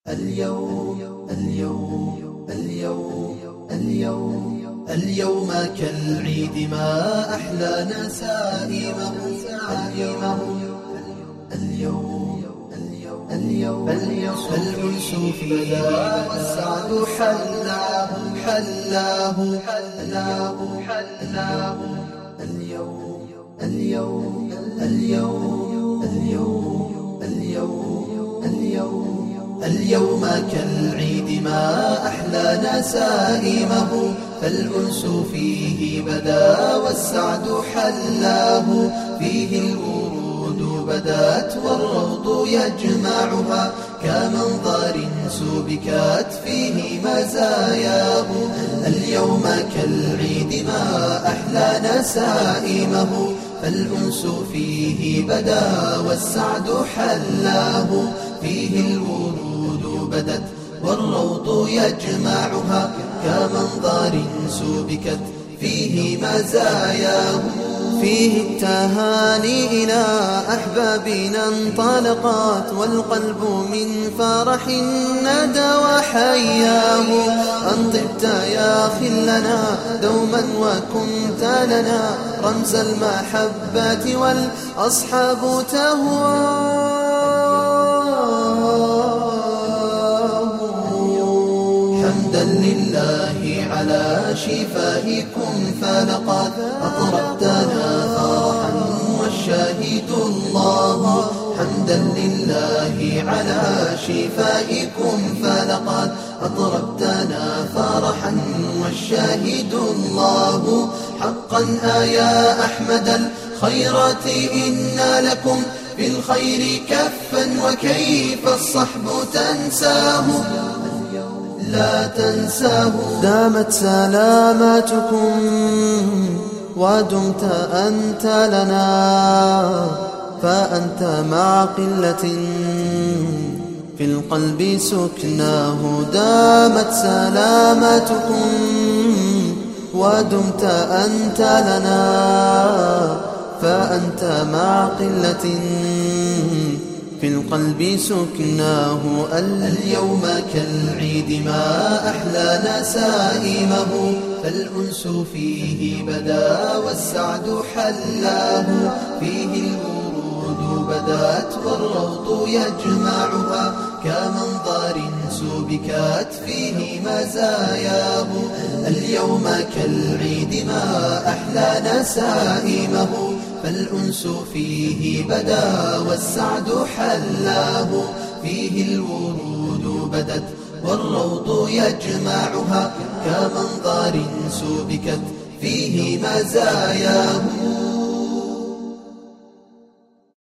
اليوم كالعيد ما أحلى نسائمه. فالأنس فيها والسعد حلاه. اليوم كالعيد ما أحلى نسائمه. فالأنس فيه بدا والسعد حلاه. فيه الورود بدات والروض يجمعها. كمنظر سبكت فيه مزاياه. اليوم كالعيد ما أحلى نسائمه. فالأنس فيه بدا والسعد حلاه. فيه الورود بدت والروض يجمعها. كمنظر سبكت فيه مزاياه. فيه التهاني إلى أحبابنا انطلقت. والقلب من فرح ندى وحياه. أن طبت يا خلنا دوما وكنت لنا رمز المحبة والأصحاب تهواه. حمدا لله على شفائكم فلقد أطربتنا فرحا والشاهد الله. حمدا لله على شفائكم فلقد أطربتنا فرحا والشاهد الله. حقا يا أحمد الخيرات إنا لكم في الخير كفا. وكيف الصحب تنساه لا تنساه. دامت سلاماتكم ودمت أنت لنا. فأنت مع قلة في القلب سكناه. دامت سلاماتكم ودمت أنت لنا. فأنت مع قلة في القلب سكناه. اليوم كالعيد ما أحلى نسائمه. فالأنس فيه بدا والسعد حلاه. فيه الورود بدات والروض يجمعها. كمنظر سبكت فيه مزاياه. اليوم كالعيد ما أحلى نسائمه. فالأنس فيه بدا والسعد حلاه. فيه الورود بدت والروض يجمعها. كمنظر سبكت فيه مزاياه.